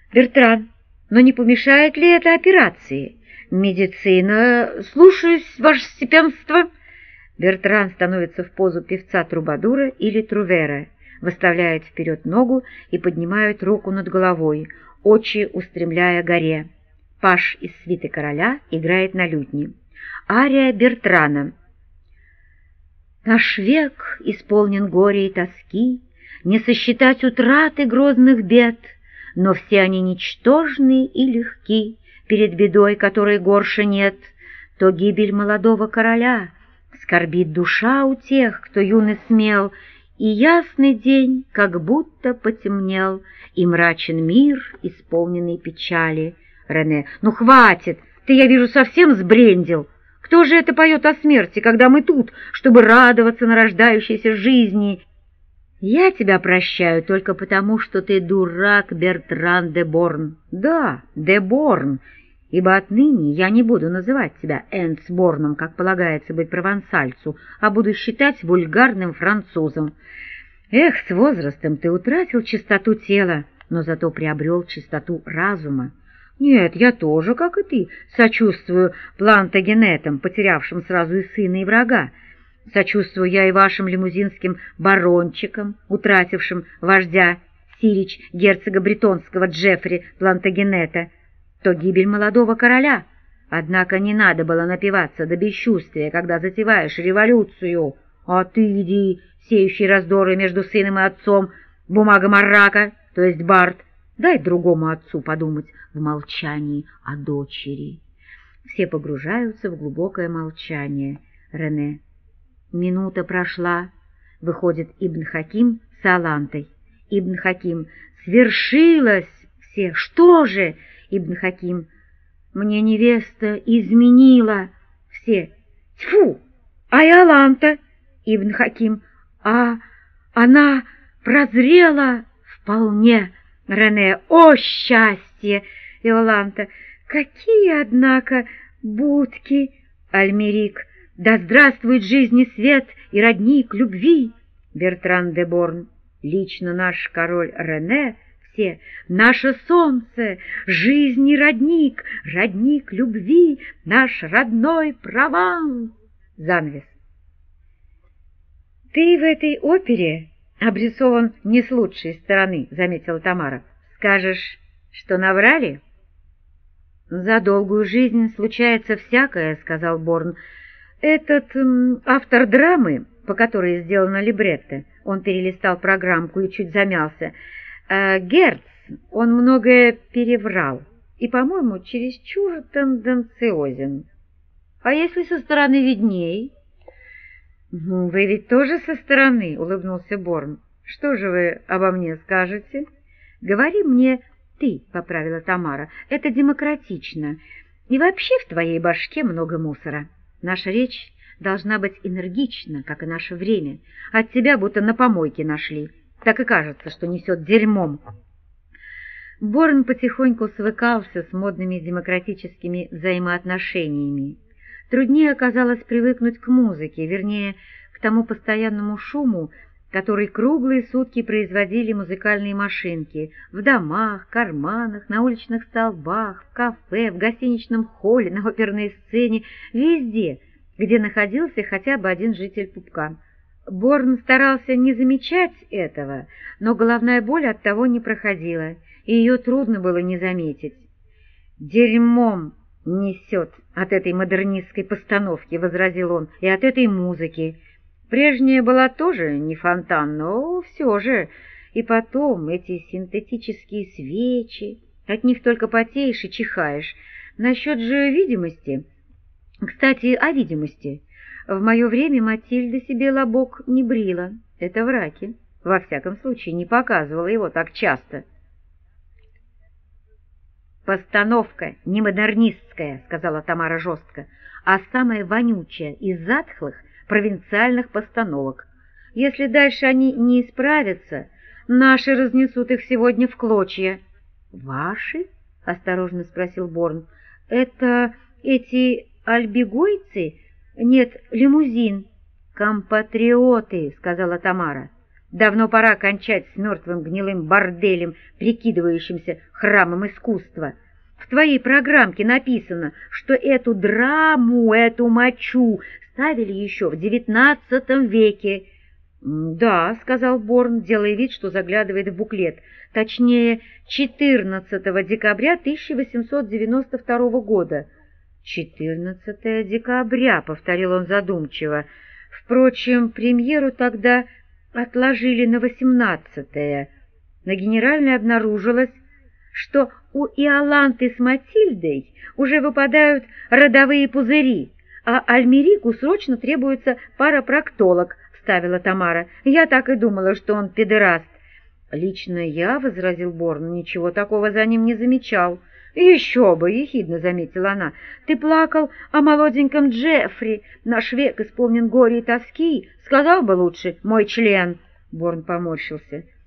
Бертран, но не помешает ли это операции? Медицина, слушаюсь, ваше степенство. Бертран становится в позу певца-трубадура или трувера, выставляет вперед ногу и поднимает руку над головой, очи устремляя горе. Паж из свиты короля играет на лютне. Ария Бертрана. Наш век исполнен горя и тоски, не сосчитать утраты грозных бед, но все они ничтожны и легки перед бедой, которой горше нет. То гибель молодого короля, скорбит душа у тех, кто юн и смел, и ясный день как будто потемнел, и мрачен мир, исполненный печали. Рене: ну хватит, ты, я вижу, совсем сбрендил. Кто же это поет о смерти, когда мы тут, чтобы радоваться нарождающейся жизни? Я тебя прощаю только потому, что ты дурак, Бертран де Борн. Да, де Борн, ибо отныне я не буду называть тебя Энцборном, как полагается быть провансальцу, а буду считать вульгарным французом. Эх, с возрастом ты утратил чистоту тела, но зато приобрел чистоту разума. Нет, я тоже, как и ты, сочувствую плантагенетам, потерявшим сразу и сына, и врага. Сочувствую я и вашим лимузинским барончикам, утратившим вождя Сирич герцога бретонского Джеффри Плантагенета. То гибель молодого короля. Однако не надо было напиваться до бесчувствия, когда затеваешь революцию. А ты иди, сеющий раздоры между сыном и отцом, бумага Маррака, то есть Барт, дай другому отцу подумать в молчании о дочери. Все погружаются в глубокое молчание. Рене. Минута прошла. Выходит Ибн Хаким с Алантой. Ибн Хаким. Свершилось! Все. Что же? Ибн Хаким. Мне невеста изменила. Все. Тьфу! А и Аланта? Ибн Хаким. А она прозрела вполне. Рене. О, счастье! Иоланта. Какие, однако, будки! Альмерик. Да здравствует жизни свет и родник любви! Бертран де Борн. Лично наш король Рене. Все. Наше солнце, жизнь и родник, родник любви, наш родной Прованс. Занавес. Ты в этой опере обрисован не с лучшей стороны, заметила Тамара. Скажешь, что наврали? За долгую жизнь случается всякое, сказал Борн. Этот автор драмы, по которой сделано либретто, он перелистал программку и чуть замялся. Герц, он многое переврал и, по-моему, чересчур тенденциозен. А если со стороны видней? Вы ведь тоже со стороны, улыбнулся Борн. Что же вы обо мне скажете? Говори мне ты, поправила Тамара. Это демократично. И вообще в твоей башке много мусора. Наша речь должна быть энергична, как и наше время. От тебя будто на помойке нашли. Так и кажется, что несет дерьмом. Борн потихоньку свыкался с модными демократическими взаимоотношениями. Труднее оказалось привыкнуть к музыке, вернее, к тому постоянному шуму, который круглые сутки производили музыкальные машинки в домах, карманах, на уличных столбах, в кафе, в гостиничном холле, на оперной сцене, везде, где находился хотя бы один житель пупка. Борн старался не замечать этого, но головная боль от того не проходила, и ее трудно было не заметить. «Дерьмом несет от этой модернистской постановки», — возразил он, — «и от этой музыки. Прежняя была тоже не фонтан, но все же. И потом эти синтетические свечи, от них только потеешь и чихаешь. Насчет же видимости. Кстати, о видимости. В мое время Матильда себе лобок не брила. Это враки. Во всяком случае, не показывала его так часто». «Постановка не модернистская», — сказала Тамара жестко, «а самая вонючая из затхлых провинциальных постановок. Если дальше они не исправятся, наши разнесут их сегодня в клочья». «Ваши?» — осторожно спросил Борн. «Это эти альбегойцы? Нет, лимузин». «Компатриоты», — сказала Тамара. Давно пора кончать с мертвым гнилым борделем, прикидывающимся храмом искусства. В твоей программке написано, что эту драму, эту мочу ставили еще в XIX веке. «Да», — сказал Борн, делая вид, что заглядывает в буклет, точнее, 14 декабря 1892 года. «14 декабря», — повторил он задумчиво. «Впрочем, премьеру тогда отложили на 18-е. На генеральной обнаружилось, что у Иоланты с Матильдой уже выпадают родовые пузыри, а Альмерику срочно требуется парапроктолог», — вставила Тамара. «Я так и думала, что он педераст». «Лично я, — возразил Борн, — ничего такого за ним не замечал». «Еще бы!» — ехидно заметила она. «Ты плакал о молоденьком Джеффри. Наш век исполнен горя и тоски. Сказал бы лучше, мой член». Борн поморщился.